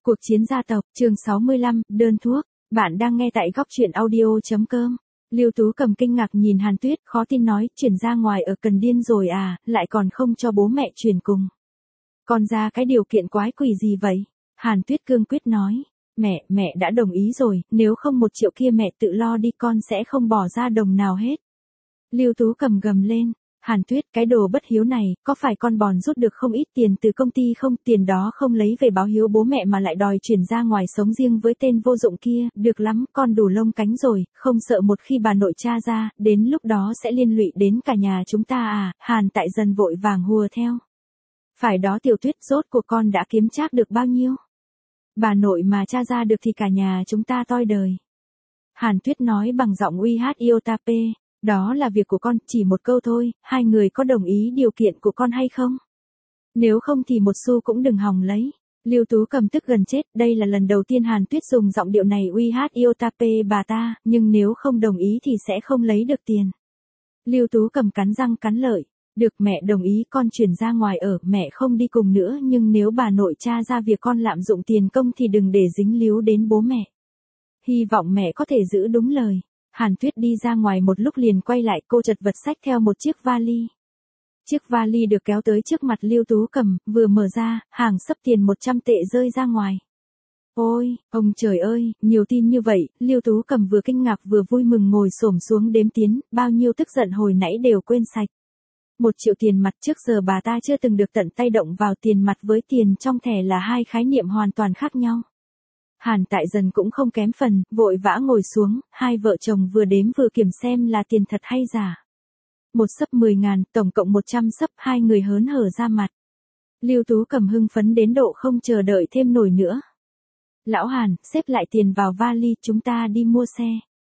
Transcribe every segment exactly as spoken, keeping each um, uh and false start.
Cuộc chiến gia tộc, chương sáu mươi lăm, đơn thuốc. Bạn đang nghe tại góc truyện audio.com. Lưu Tú Cầm kinh ngạc nhìn Hàn Tuyết, khó tin nói, chuyển ra ngoài ở Cần Điên rồi à, lại còn không cho bố mẹ chuyển cùng. Con ra cái điều kiện quái quỷ gì vậy? Hàn Tuyết cương quyết nói. Mẹ, mẹ đã đồng ý rồi, nếu không một triệu kia mẹ tự lo đi, con sẽ không bỏ ra đồng nào hết. Lưu Tú Cầm gầm lên. Hàn Tuyết, cái đồ bất hiếu này, có phải con bòn rút được không ít tiền từ công ty không? Tiền đó không lấy về báo hiếu bố mẹ mà lại đòi chuyển ra ngoài sống riêng với tên vô dụng kia, được lắm, con đủ lông cánh rồi, không sợ một khi bà nội cha ra, đến lúc đó sẽ liên lụy đến cả nhà chúng ta à? Hàn Tại Dần vội vàng hùa theo. Phải đó Tiểu Tuyết, rốt của con đã kiếm trác được bao nhiêu? Bà nội mà cha ra được thì cả nhà chúng ta toi đời. Hàn Tuyết nói bằng giọng uy hát Iotape. Đó là việc của con, chỉ một câu thôi, hai người có đồng ý điều kiện của con hay không? Nếu không thì một xu cũng đừng hòng lấy. Lưu Tú Cầm tức gần chết, đây là lần đầu tiên Hàn Tuyết dùng giọng điệu này uy hát Iotape bà ta, nhưng nếu không đồng ý thì sẽ không lấy được tiền. Lưu Tú Cầm cắn răng cắn lợi. Được, mẹ đồng ý con chuyển ra ngoài ở, mẹ không đi cùng nữa, nhưng nếu bà nội cha ra việc con lạm dụng tiền công thì đừng để dính líu đến bố mẹ. Hy vọng mẹ có thể giữ đúng lời. Hàn Tuyết đi ra ngoài một lúc liền quay lại, cô chật vật xách theo một chiếc vali. Chiếc vali được kéo tới trước mặt Lưu Tú Cầm, vừa mở ra, hàng xấp tiền một trăm tệ rơi ra ngoài. Ôi, ông trời ơi, nhiều tin như vậy, Lưu Tú Cầm vừa kinh ngạc vừa vui mừng ngồi xổm xuống đếm tiền, bao nhiêu tức giận hồi nãy đều quên sạch. Một triệu tiền mặt, trước giờ bà ta chưa từng được tận tay động vào tiền mặt với tiền trong thẻ là hai khái niệm hoàn toàn khác nhau. Hàn Tại Dần cũng không kém phần, vội vã ngồi xuống, hai vợ chồng vừa đếm vừa kiểm xem là tiền thật hay giả. Một xấp mười ngàn, tổng cộng một trăm xấp, hai người hớn hở ra mặt. Lưu Tú Cầm hưng phấn đến độ không chờ đợi thêm nổi nữa. Lão Hàn, xếp lại tiền vào vali, chúng ta đi mua xe.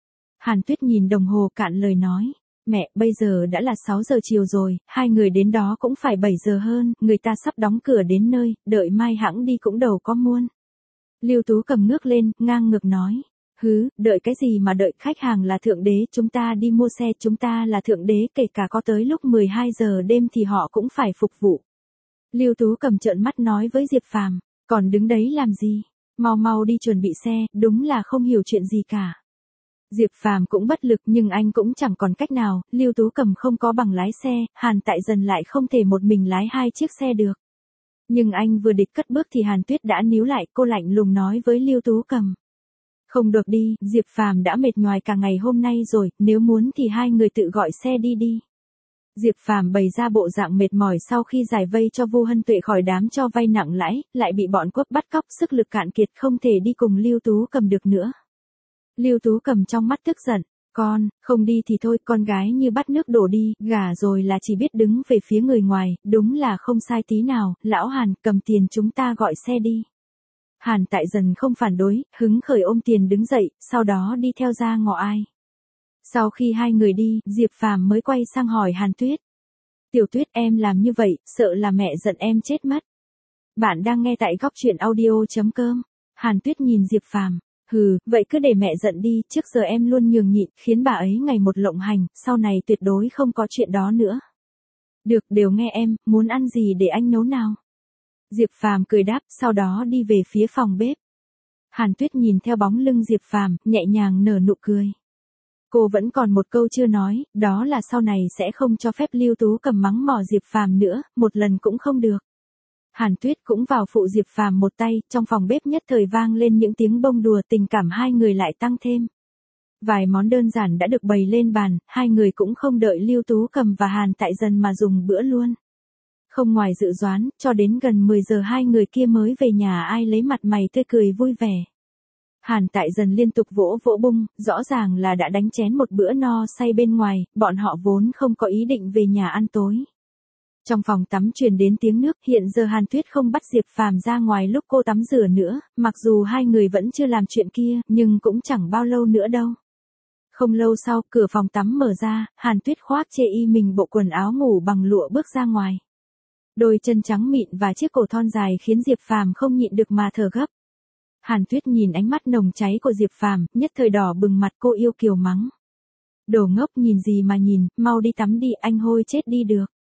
Hàn Tuyết nhìn đồng hồ cạn lời nói. Mẹ, bây giờ đã là sáu giờ chiều rồi, hai người đến đó cũng phải bảy giờ hơn, người ta sắp đóng cửa đến nơi, đợi mai hãng đi cũng đầu có muôn. Lưu Tú Cầm ngước lên, ngang ngược nói. Hứ, đợi cái gì mà đợi, khách hàng là thượng đế, chúng ta đi mua xe, chúng ta là thượng đế, kể cả có tới lúc mười hai giờ đêm thì họ cũng phải phục vụ. Lưu Tú Cầm trợn mắt nói với Diệp Phàm, còn đứng đấy làm gì? Mau mau đi chuẩn bị xe, đúng là không hiểu chuyện gì cả. Diệp Phàm cũng bất lực nhưng anh cũng chẳng còn cách nào, Lưu Tú Cầm không có bằng lái xe, Hàn Tại Dần lại không thể một mình lái hai chiếc xe được. Nhưng anh vừa địch cất bước thì Hàn Tuyết đã níu lại, cô lạnh lùng nói với Lưu Tú Cầm. Không được đi, Diệp Phàm đã mệt nhoài cả ngày hôm nay rồi, nếu muốn thì hai người tự gọi xe đi đi. Diệp Phàm bày ra bộ dạng mệt mỏi sau khi giải vây cho Vu Hân Tuệ khỏi đám cho vay nặng lãi, lại bị bọn cướp bắt cóc, sức lực cạn kiệt không thể đi cùng Lưu Tú Cầm được nữa. Lưu Tú Cầm trong mắt tức giận. Con, không đi thì thôi, con gái như bắt nước đổ đi, gả rồi là chỉ biết đứng về phía người ngoài, đúng là không sai tí nào. Lão Hàn, cầm tiền chúng ta gọi xe đi. Hàn Tại Dần không phản đối, hứng khởi ôm tiền đứng dậy, sau đó đi theo ra ngõ ai. Sau khi hai người đi, Diệp Phàm mới quay sang hỏi Hàn Tuyết. Tiểu Tuyết, em làm như vậy, sợ là mẹ giận em chết mất. Bạn đang nghe tại góc truyện audio.com. Hàn Tuyết nhìn Diệp Phàm. Hừ, vậy cứ để mẹ giận đi, trước giờ em luôn nhường nhịn, khiến bà ấy ngày một lộng hành, sau này tuyệt đối không có chuyện đó nữa. Được, đều nghe em, muốn ăn gì để anh nấu nào? Diệp Phàm cười đáp, sau đó đi về phía phòng bếp. Hàn Tuyết nhìn theo bóng lưng Diệp Phàm, nhẹ nhàng nở nụ cười. Cô vẫn còn một câu chưa nói, đó là sau này sẽ không cho phép Lưu Tú Cầm mắng mỏ Diệp Phàm nữa, một lần cũng không được. Hàn Tuyết cũng vào phụ Diệp Phàm một tay, trong phòng bếp nhất thời vang lên những tiếng bông đùa, tình cảm hai người lại tăng thêm. Vài món đơn giản đã được bày lên bàn, hai người cũng không đợi Lưu Tú Cầm và Hàn Tại Dần mà dùng bữa luôn. Không ngoài dự đoán, cho đến gần mười giờ hai người kia mới về nhà, ai lấy mặt mày tươi cười vui vẻ. Hàn Tại Dần liên tục vỗ vỗ bung, rõ ràng là đã đánh chén một bữa no say bên ngoài, bọn họ vốn không có ý định về nhà ăn tối. Trong phòng tắm truyền đến tiếng nước, hiện giờ Hàn Tuyết không bắt Diệp Phàm ra ngoài lúc cô tắm rửa nữa, mặc dù hai người vẫn chưa làm chuyện kia, nhưng cũng chẳng bao lâu nữa đâu. Không lâu sau, cửa phòng tắm mở ra, Hàn Tuyết khoác chê y mình bộ quần áo ngủ bằng lụa bước ra ngoài. Đôi chân trắng mịn và chiếc cổ thon dài khiến Diệp Phàm không nhịn được mà thở gấp. Hàn Tuyết nhìn ánh mắt nồng cháy của Diệp Phàm, nhất thời đỏ bừng mặt, cô yêu kiều mắng. Đồ ngốc, nhìn gì mà nhìn, mau đi tắm đi, anh hôi chết đi được.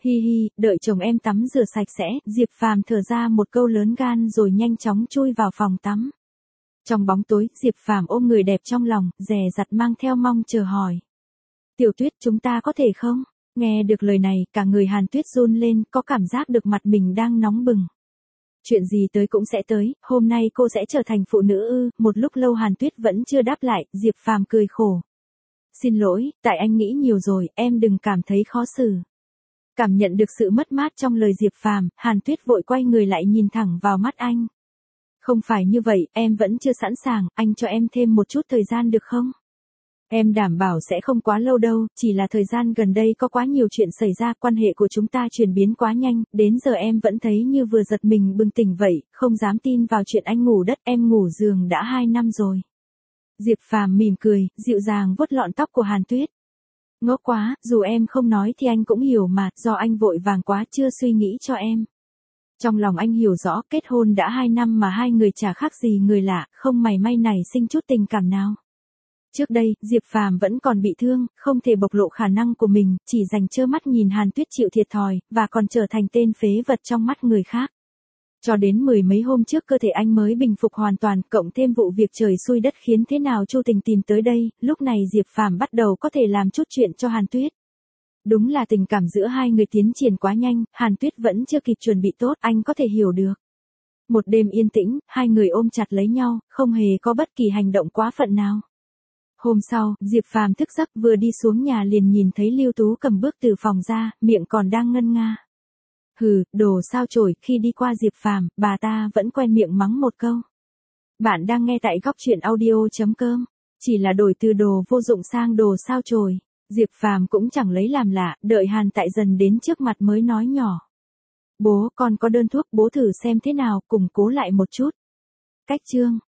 Hi hi, đợi chồng em tắm rửa sạch sẽ, Diệp Phàm thở ra một câu lớn gan rồi nhanh chóng chui vào phòng tắm. Trong bóng tối, Diệp Phàm ôm người đẹp trong lòng, dè dặt mang theo mong chờ hỏi. Tiểu Tuyết, chúng ta có thể không? Nghe được lời này, cả người Hàn Tuyết run lên, có cảm giác được mặt mình đang nóng bừng. Chuyện gì tới cũng sẽ tới, hôm nay cô sẽ trở thành phụ nữ ư? Một lúc lâu Hàn Tuyết vẫn chưa đáp lại, Diệp Phàm cười khổ. Xin lỗi, tại anh nghĩ nhiều rồi, em đừng cảm thấy khó xử. Cảm nhận được sự mất mát trong lời Diệp Phàm, Hàn Tuyết vội quay người lại nhìn thẳng vào mắt anh. Không phải như vậy, em vẫn chưa sẵn sàng, anh cho em thêm một chút thời gian được không? Em đảm bảo sẽ không quá lâu đâu, chỉ là thời gian gần đây có quá nhiều chuyện xảy ra, quan hệ của chúng ta chuyển biến quá nhanh, đến giờ em vẫn thấy như vừa giật mình bừng tỉnh vậy, không dám tin vào chuyện anh ngủ đất, em ngủ giường đã hai năm rồi. Diệp Phàm mỉm cười, dịu dàng vuốt lọn tóc của Hàn Tuyết. Ngốc quá, dù em không nói thì anh cũng hiểu mà, do anh vội vàng quá chưa suy nghĩ cho em. Trong lòng anh hiểu rõ, kết hôn đã hai năm mà hai người chả khác gì người lạ, không mảy may nảy sinh chút tình cảm nào. Trước đây, Diệp Phàm vẫn còn bị thương, không thể bộc lộ khả năng của mình, chỉ dành trơ mắt nhìn Hàn Tuyết chịu thiệt thòi, và còn trở thành tên phế vật trong mắt người khác. Cho đến mười mấy hôm trước cơ thể anh mới bình phục hoàn toàn, cộng thêm vụ việc trời xui đất khiến thế nào Chu Tình tìm tới đây, lúc này Diệp Phàm bắt đầu có thể làm chút chuyện cho Hàn Tuyết. Đúng là tình cảm giữa hai người tiến triển quá nhanh, Hàn Tuyết vẫn chưa kịp chuẩn bị tốt, anh có thể hiểu được. Một đêm yên tĩnh, hai người ôm chặt lấy nhau, không hề có bất kỳ hành động quá phận nào. Hôm sau, Diệp Phàm thức giấc vừa đi xuống nhà liền nhìn thấy Lưu Tú Cầm bước từ phòng ra, miệng còn đang ngân nga. Hừ, đồ sao chổi, khi đi qua Diệp Phàm, bà ta vẫn quen miệng mắng một câu. Bạn đang nghe tại góc truyện audio chấm com, chỉ là đổi từ đồ vô dụng sang đồ sao chổi. Diệp Phàm cũng chẳng lấy làm lạ, đợi Hàn Tại Dần đến trước mặt mới nói nhỏ. Bố, con có đơn thuốc, bố thử xem thế nào, củng cố lại một chút. Cách chương.